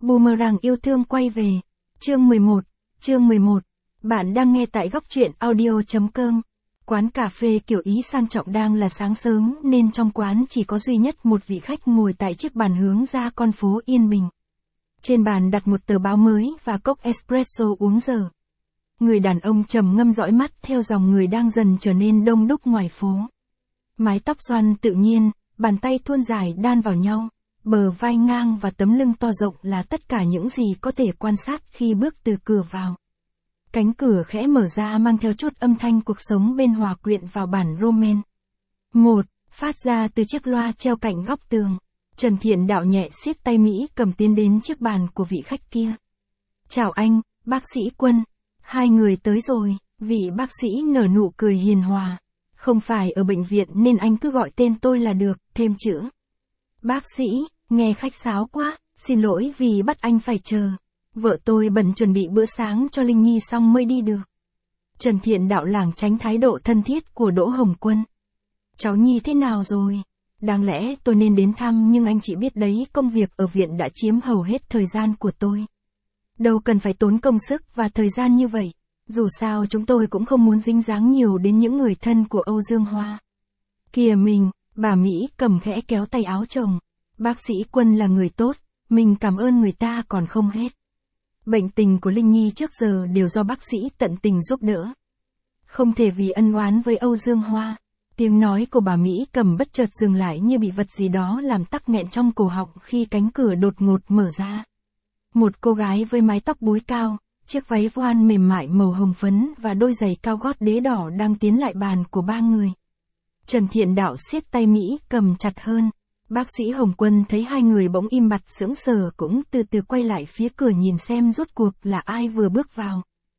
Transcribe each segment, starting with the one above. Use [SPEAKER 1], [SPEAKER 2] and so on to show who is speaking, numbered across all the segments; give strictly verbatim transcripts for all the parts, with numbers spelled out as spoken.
[SPEAKER 1] Boomerang yêu thương quay về. Chương mười một, chương mười một. Bạn đang nghe tại góc truyện audio chấm com. Quán cà phê kiểu Ý sang trọng đang là sáng sớm nên trong quán chỉ có duy nhất một vị khách ngồi tại chiếc bàn hướng ra con phố yên bình. Trên bàn đặt một tờ báo mới và cốc espresso uống giờ. Người đàn ông trầm ngâm dõi mắt theo dòng người đang dần trở nên đông đúc ngoài phố. Mái tóc xoăn tự nhiên, bàn tay thuôn dài đan vào nhau, bờ vai ngang và tấm lưng to rộng là tất cả những gì có thể quan sát khi bước từ cửa vào. Cánh cửa khẽ mở ra mang theo chút âm thanh cuộc sống bên hòa quyện vào bản Roman. Một, phát ra từ chiếc loa treo cạnh góc tường. Trần Thiện Đạo nhẹ siết tay Mỹ cầm tiến đến chiếc bàn của vị khách kia. Chào anh, bác sĩ Quân. Hai người tới rồi, vị bác sĩ nở nụ cười hiền hòa. Không phải ở bệnh viện nên anh cứ gọi tên tôi là được, thêm chữ. Bác sĩ, nghe khách sáo quá, xin lỗi vì bắt anh phải chờ. Vợ tôi bận chuẩn bị bữa sáng cho Linh Nhi xong mới đi được. Trần Thiện Đạo lảng tránh thái độ thân thiết của Đỗ Hồng Quân. Cháu Nhi thế nào rồi? Đáng lẽ tôi nên đến thăm nhưng anh chị biết đấy, công việc ở viện đã chiếm hầu hết thời gian của tôi. Đâu cần phải tốn công sức và thời gian như vậy. Dù sao chúng tôi cũng không muốn dính dáng nhiều đến những người thân của Âu Dương Hoa. Kìa mình, bà Mỹ cầm khẽ kéo tay áo chồng. Bác sĩ Quân là người tốt, mình cảm ơn người ta còn không hết. Bệnh tình của Linh Nhi trước giờ đều do bác sĩ tận tình giúp đỡ. Không thể vì ân oán với Âu Dương Hoa. Tiếng nói của bà Mỹ cầm bất chợt dừng lại như bị vật gì đó làm tắc nghẹn trong cổ họng khi cánh cửa đột ngột mở ra. Một cô gái với mái tóc búi cao, chiếc váy voan mềm mại màu hồng phấn và đôi giày cao gót đế đỏ đang tiến lại bàn của ba người. Trần Thiện Đạo siết tay Mỹ cầm chặt hơn. Bác sĩ Hồng Quân thấy hai người bỗng im bặt sững sờ cũng từ từ quay lại phía cửa nhìn xem rốt cuộc là ai vừa bước vào.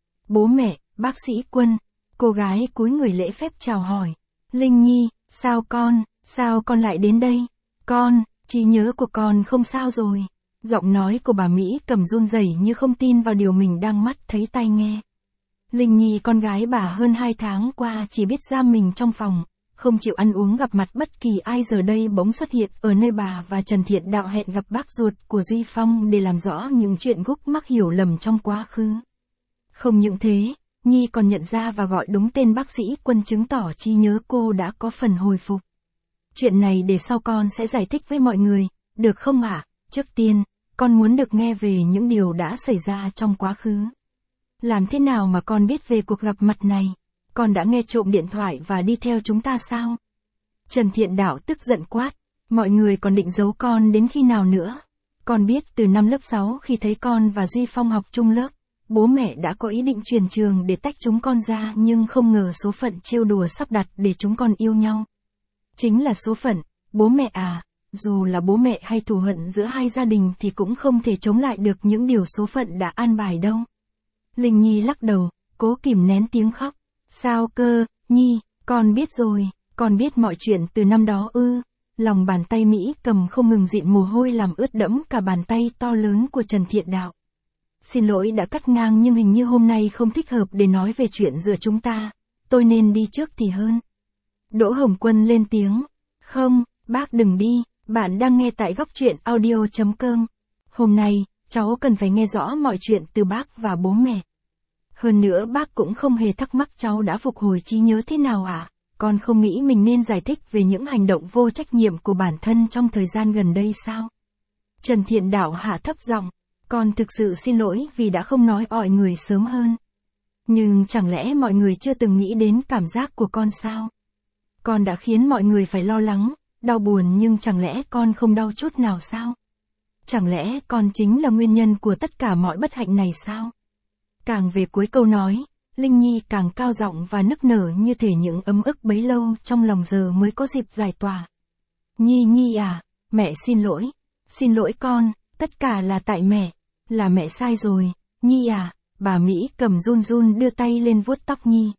[SPEAKER 1] Bố mẹ, bác sĩ Quân. Cô gái cúi người lễ phép chào hỏi. Linh Nhi, sao con, sao con lại đến đây? Con, trí nhớ của con không sao rồi. Giọng nói của bà Mỹ cầm run rẩy như không tin vào điều mình đang mắt thấy tai nghe. Linh Nhi con gái bà hơn hai tháng qua chỉ biết giam mình trong phòng, không chịu ăn uống gặp mặt bất kỳ ai, giờ đây bỗng xuất hiện ở nơi bà và Trần Thiện Đạo hẹn gặp bác ruột của Duy Phong để làm rõ những chuyện gúc mắc hiểu lầm trong quá khứ. Không những thế, Nhi còn nhận ra và gọi đúng tên bác sĩ Quân, chứng tỏ trí nhớ cô đã có phần hồi phục. Chuyện này để sau con sẽ giải thích với mọi người, được không ạ? Trước tiên, con muốn được nghe về những điều đã xảy ra trong quá khứ. Làm thế nào mà con biết về cuộc gặp mặt này? Con đã nghe trộm điện thoại và đi theo chúng ta sao? Trần Thiện Đạo tức giận quát. Mọi người còn định giấu con đến khi nào nữa? Con biết từ năm lớp sáu khi thấy con và Duy Phong học chung lớp, bố mẹ đã có ý định chuyển trường để tách chúng con ra, nhưng không ngờ số phận trêu đùa sắp đặt để chúng con yêu nhau. Chính là số phận, bố mẹ à, dù là bố mẹ hay thù hận giữa hai gia đình thì cũng không thể chống lại được những điều số phận đã an bài đâu. Linh Nhi lắc đầu, cố kìm nén tiếng khóc. Sao cơ, Nhi, con biết rồi, con biết mọi chuyện từ năm đó ư. Lòng bàn tay Mỹ cầm không ngừng dịn mồ hôi làm ướt đẫm cả bàn tay to lớn của Trần Thiện Đạo. Xin lỗi đã cắt ngang nhưng hình như hôm nay không thích hợp để nói về chuyện giữa chúng ta, tôi nên đi trước thì hơn. Đỗ Hồng Quân lên tiếng. Không, bác đừng đi, bạn đang nghe tại góc truyện audio chấm com. Hôm nay, cháu cần phải nghe rõ mọi chuyện từ bác và bố mẹ. Hơn nữa bác cũng không hề thắc mắc cháu đã phục hồi trí nhớ thế nào ạ. À? Con không nghĩ mình nên giải thích về những hành động vô trách nhiệm của bản thân trong thời gian gần đây sao? Trần Thiện Đạo hạ thấp giọng. Con thực sự xin lỗi vì đã không nói ỏi người sớm hơn. Nhưng chẳng lẽ mọi người chưa từng nghĩ đến cảm giác của con sao? Con đã khiến mọi người phải lo lắng, đau buồn, nhưng chẳng lẽ con không đau chút nào sao? Chẳng lẽ con chính là nguyên nhân của tất cả mọi bất hạnh này sao? Càng về cuối câu nói, Linh Nhi càng cao giọng và nức nở như thể những ấm ức bấy lâu trong lòng giờ mới có dịp giải tỏa. Nhi Nhi à, mẹ xin lỗi, xin lỗi con, tất cả là tại mẹ, là mẹ sai rồi, Nhi à, bà Mỹ cầm run run đưa tay lên vuốt tóc Nhi.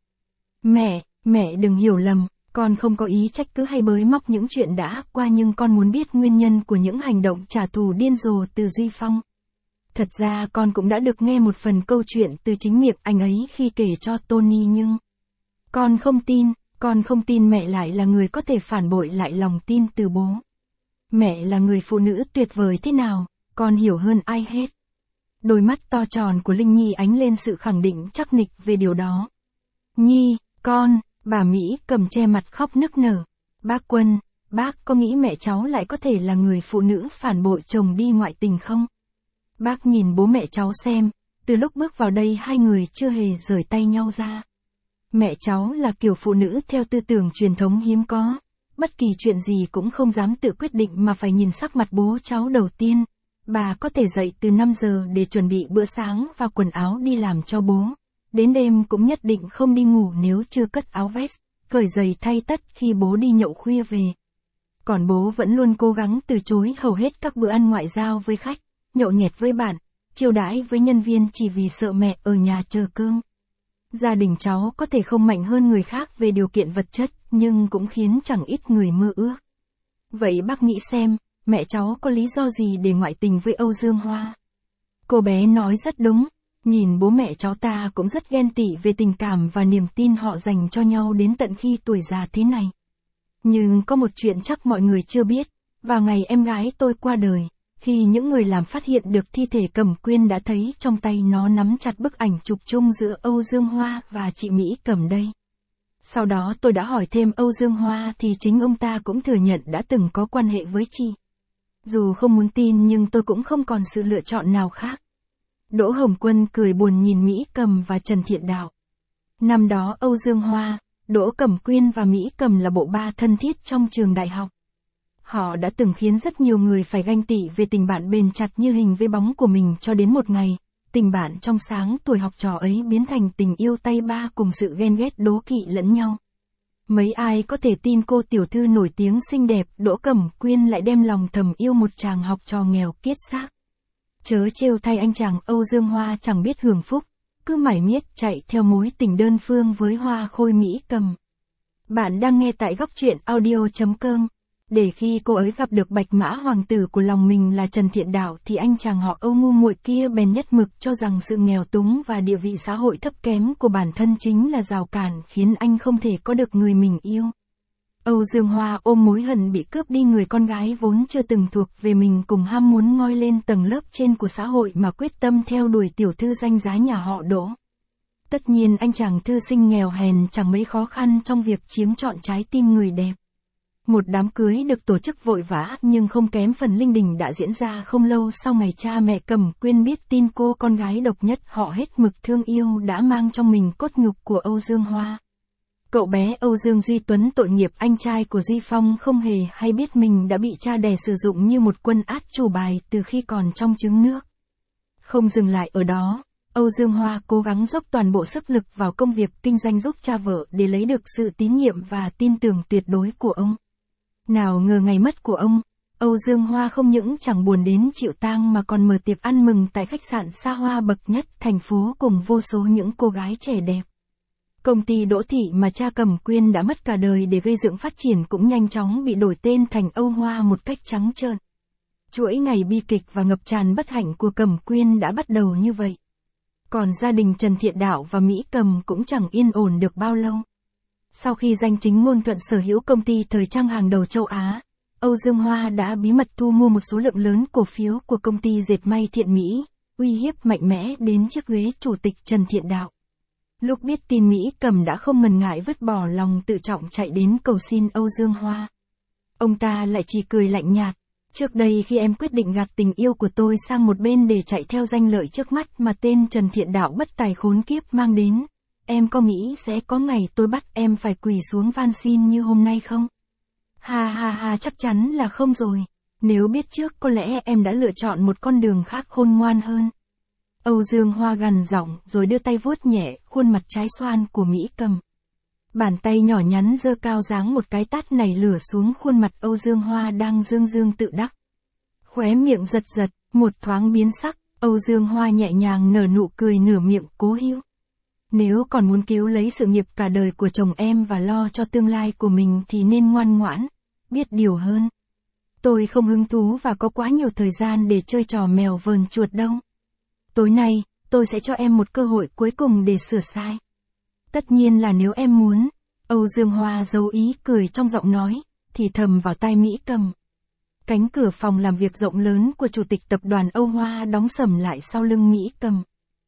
[SPEAKER 1] Mẹ, mẹ đừng hiểu lầm, con không có ý trách cứ hay bới móc những chuyện đã qua, nhưng con muốn biết nguyên nhân của những hành động trả thù điên rồ từ Duy Phong. Thật ra con cũng đã được nghe một phần câu chuyện từ chính miệng anh ấy khi kể cho Tony, nhưng con không tin, con không tin mẹ lại là người có thể phản bội lại lòng tin từ bố. Mẹ là người phụ nữ tuyệt vời thế nào, con hiểu hơn ai hết. Đôi mắt to tròn của Linh Nhi ánh lên sự khẳng định chắc nịch về điều đó. Nhi, con, bà Mỹ Cầm che mặt khóc nức nở. Bác Quân, bác có nghĩ mẹ cháu lại có thể là người phụ nữ phản bội chồng đi ngoại tình không? Bác nhìn bố mẹ cháu xem, từ lúc bước vào đây hai người chưa hề rời tay nhau ra. Mẹ cháu là kiểu phụ nữ theo tư tưởng truyền thống hiếm có, bất kỳ chuyện gì cũng không dám tự quyết định mà phải nhìn sắc mặt bố cháu đầu tiên. Bà có thể dậy từ năm giờ để chuẩn bị bữa sáng và quần áo đi làm cho bố. Đến đêm cũng nhất định không đi ngủ nếu chưa cất áo vest, cởi giày thay tất khi bố đi nhậu khuya về. Còn bố vẫn luôn cố gắng từ chối hầu hết các bữa ăn ngoại giao với khách, nhậu nhẹt với bạn, chiêu đãi với nhân viên chỉ vì sợ mẹ ở nhà chờ cơm. Gia đình cháu có thể không mạnh hơn người khác về điều kiện vật chất, nhưng cũng khiến chẳng ít người mơ ước. Vậy bác nghĩ xem, mẹ cháu có lý do gì để ngoại tình với Âu Dương Hoa? Cô bé nói rất đúng, nhìn bố mẹ cháu ta cũng rất ghen tị về tình cảm và niềm tin họ dành cho nhau đến tận khi tuổi già thế này. Nhưng có một chuyện chắc mọi người chưa biết, vào ngày em gái tôi qua đời, khi những người làm phát hiện được thi thể Cẩm Quyên đã thấy trong tay nó nắm chặt bức ảnh chụp chung giữa Âu Dương Hoa và chị Mỹ Cầm đây. Sau đó tôi đã hỏi thêm Âu Dương Hoa thì chính ông ta cũng thừa nhận đã từng có quan hệ với chị. Dù không muốn tin nhưng tôi cũng không còn sự lựa chọn nào khác. Đỗ Hồng Quân cười buồn nhìn Mỹ Cầm và Trần Thiện Đạo. Năm đó Âu Dương Hoa, Đỗ Cẩm Quyên và Mỹ Cầm là bộ ba thân thiết trong trường đại học. Họ đã từng khiến rất nhiều người phải ganh tị về tình bạn bền chặt như hình với bóng của mình cho đến một ngày, tình bạn trong sáng tuổi học trò ấy biến thành tình yêu tay ba cùng sự ghen ghét đố kỵ lẫn nhau. Mấy ai có thể tin cô tiểu thư nổi tiếng xinh đẹp Đỗ Cẩm Quyên lại đem lòng thầm yêu một chàng học trò nghèo kiết xác. Chớ trêu thay anh chàng Âu Dương Hoa chẳng biết hưởng phúc, cứ mải miết chạy theo mối tình đơn phương với Hoa Khôi Mỹ Cầm. Bạn đang nghe tại góc truyện audio chấm com. Để khi cô ấy gặp được bạch mã hoàng tử của lòng mình là Trần Thiện Đạo thì anh chàng họ Âu ngu muội kia bèn nhất mực cho rằng sự nghèo túng và địa vị xã hội thấp kém của bản thân chính là rào cản khiến anh không thể có được người mình yêu. Âu Dương Hoa ôm mối hận bị cướp đi người con gái vốn chưa từng thuộc về mình cùng ham muốn ngoi lên tầng lớp trên của xã hội mà quyết tâm theo đuổi tiểu thư danh giá nhà họ Đỗ. Tất nhiên anh chàng thư sinh nghèo hèn chẳng mấy khó khăn trong việc chiếm trọn trái tim người đẹp. Một đám cưới được tổ chức vội vã nhưng không kém phần linh đình đã diễn ra không lâu sau ngày cha mẹ Cẩm Quyên biết tin cô con gái độc nhất họ hết mực thương yêu đã mang trong mình cốt nhục của Âu Dương Hoa. Cậu bé Âu Dương Duy Tuấn tội nghiệp anh trai của Duy Phong không hề hay biết mình đã bị cha đẻ sử dụng như một quân át chủ bài từ khi còn trong trứng nước. Không dừng lại ở đó, Âu Dương Hoa cố gắng dốc toàn bộ sức lực vào công việc kinh doanh giúp cha vợ để lấy được sự tín nhiệm và tin tưởng tuyệt đối của ông. Nào ngờ ngày mất của ông, Âu Dương Hoa không những chẳng buồn đến chịu tang mà còn mở tiệc ăn mừng tại khách sạn xa hoa bậc nhất thành phố cùng vô số những cô gái trẻ đẹp. Công ty Đỗ Thị mà cha Cẩm Quyên đã mất cả đời để gây dựng phát triển cũng nhanh chóng bị đổi tên thành Âu Hoa một cách trắng trợn. Chuỗi ngày bi kịch và ngập tràn bất hạnh của Cẩm Quyên đã bắt đầu như vậy. Còn gia đình Trần Thiện Đạo và Mỹ Cầm cũng chẳng yên ổn được bao lâu. Sau khi danh chính ngôn thuận sở hữu công ty thời trang hàng đầu châu Á, Âu Dương Hoa đã bí mật thu mua một số lượng lớn cổ phiếu của công ty dệt may Thiện Mỹ, uy hiếp mạnh mẽ đến chiếc ghế chủ tịch Trần Thiện Đạo. Lúc biết tin Mỹ Cầm đã không ngần ngại vứt bỏ lòng tự trọng chạy đến cầu xin Âu Dương Hoa. Ông ta lại chỉ cười lạnh nhạt, trước đây khi em quyết định gạt tình yêu của tôi sang một bên để chạy theo danh lợi trước mắt mà tên Trần Thiện Đạo bất tài khốn kiếp mang đến, em có nghĩ sẽ có ngày tôi bắt em phải quỳ xuống van xin như hôm nay không? Ha ha ha, chắc chắn là không rồi. Nếu biết trước có lẽ em đã lựa chọn một con đường khác khôn ngoan hơn. Âu Dương Hoa gằn giọng rồi đưa tay vuốt nhẹ khuôn mặt trái xoan của Mỹ Cầm. Bàn tay nhỏ nhắn giơ cao giáng một cái tát nảy lửa xuống khuôn mặt Âu Dương Hoa đang dương dương tự đắc. Khóe miệng giật giật, một thoáng biến sắc, Âu Dương Hoa nhẹ nhàng nở nụ cười nửa miệng cố hữu. Nếu còn muốn cứu lấy sự nghiệp cả đời của chồng em và lo cho tương lai của mình thì nên ngoan ngoãn, biết điều hơn. Tôi không hứng thú và có quá nhiều thời gian để chơi trò mèo vờn chuột đâu. Tối nay, tôi sẽ cho em một cơ hội cuối cùng để sửa sai. Tất nhiên là nếu em muốn, Âu Dương Hoa giấu ý cười trong giọng nói, thì thầm vào tai Mỹ Cầm. Cánh cửa phòng làm việc rộng lớn của Chủ tịch Tập đoàn Âu Hoa đóng sầm lại sau lưng Mỹ Cầm.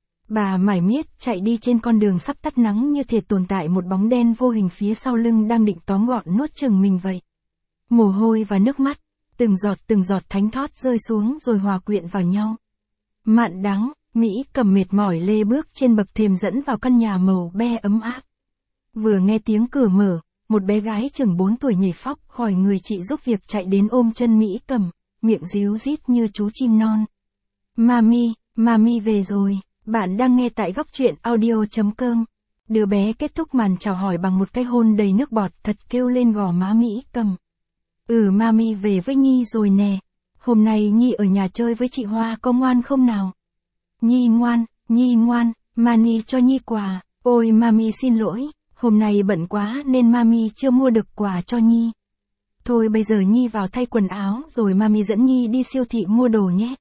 [SPEAKER 1] Bà mải miết chạy đi trên con đường sắp tắt nắng như thể tồn tại một bóng đen vô hình phía sau lưng đang định tóm gọn nuốt chửng mình vậy. Mồ hôi và nước mắt, từng giọt từng giọt thánh thót rơi xuống rồi hòa quyện vào nhau. Mặn đắng, Mỹ Cầm mệt mỏi lê bước trên bậc thềm dẫn vào căn nhà màu be ấm áp. Vừa nghe tiếng cửa mở, một bé gái chừng bốn tuổi nhảy phóc khỏi người chị giúp việc chạy đến ôm chân Mỹ Cầm, miệng ríu rít như chú chim non. Mami, Mami về rồi, bạn đang nghe tại góc truyện audio chấm com. Đứa bé kết thúc màn chào hỏi bằng một cái hôn đầy nước bọt thật kêu lên gò má Mỹ Cầm. Ừ Mami về với Nhi rồi nè, hôm nay Nhi ở nhà chơi với chị Hoa có ngoan không nào? Nhi ngoan, Nhi ngoan, Mani cho Nhi quà, ôi Mami xin lỗi. Hôm nay bận quá nên Mami chưa mua được quà cho Nhi. Thôi bây giờ Nhi vào thay quần áo rồi Mami dẫn Nhi đi siêu thị mua đồ nhé.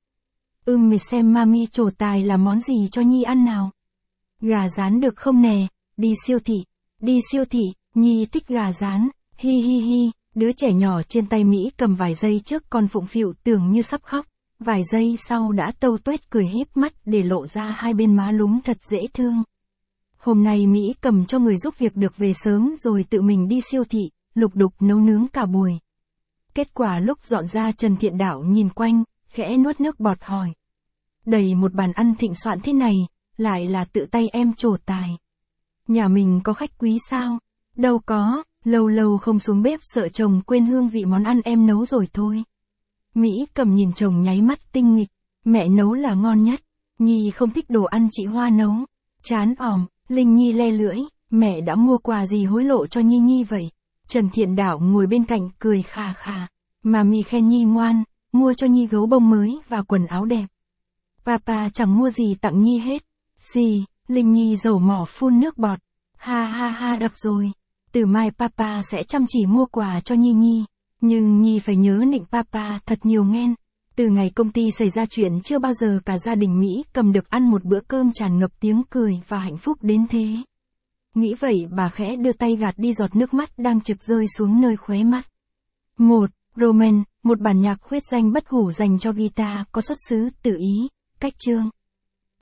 [SPEAKER 1] Ừm mày xem Mami trổ tài là món gì cho Nhi ăn nào. Gà rán được không nè, đi siêu thị, đi siêu thị, Nhi thích gà rán, hi hi hi, đứa trẻ nhỏ trên tay Mỹ Cầm vài giây trước còn phụng phịu tưởng như sắp khóc, vài giây sau đã tâu tuét cười híp mắt để lộ ra hai bên má lúm thật dễ thương. Hôm nay Mỹ Cầm cho người giúp việc được về sớm rồi tự mình đi siêu thị, lục đục nấu nướng cả buổi. Kết quả lúc dọn ra Trần Thiện Đạo nhìn quanh, khẽ nuốt nước bọt hỏi. Đầy một bàn ăn thịnh soạn thế này, lại là tự tay em trổ tài. Nhà mình có khách quý sao? Đâu có, lâu lâu không xuống bếp sợ chồng quên hương vị món ăn em nấu rồi thôi. Mỹ Cầm nhìn chồng nháy mắt tinh nghịch, mẹ nấu là ngon nhất, Nhi không thích đồ ăn chị Hoa nấu. Chán òm. Linh Nhi le lưỡi, mẹ đã mua quà gì hối lộ cho Nhi Nhi vậy? Trần Thiện Đạo ngồi bên cạnh cười khà khà. Mami khen Nhi ngoan, mua cho Nhi gấu bông mới và quần áo đẹp. Papa chẳng mua gì tặng Nhi hết. Xì, Linh Nhi dầu mỏ phun nước bọt. Ha ha ha đập rồi. Từ mai Papa sẽ chăm chỉ mua quà cho Nhi Nhi. Nhưng Nhi phải nhớ nịnh Papa thật nhiều nghen. Từ ngày công ty xảy ra chuyện chưa bao giờ cả gia đình Mỹ Cầm được ăn một bữa cơm tràn ngập tiếng cười và hạnh phúc đến thế. Nghĩ vậy bà khẽ đưa tay gạt đi giọt nước mắt đang trực rơi xuống nơi khóe mắt. một. Roman, một bản nhạc khuyết danh bất hủ dành cho guitar có xuất xứ từ Ý, cách chương.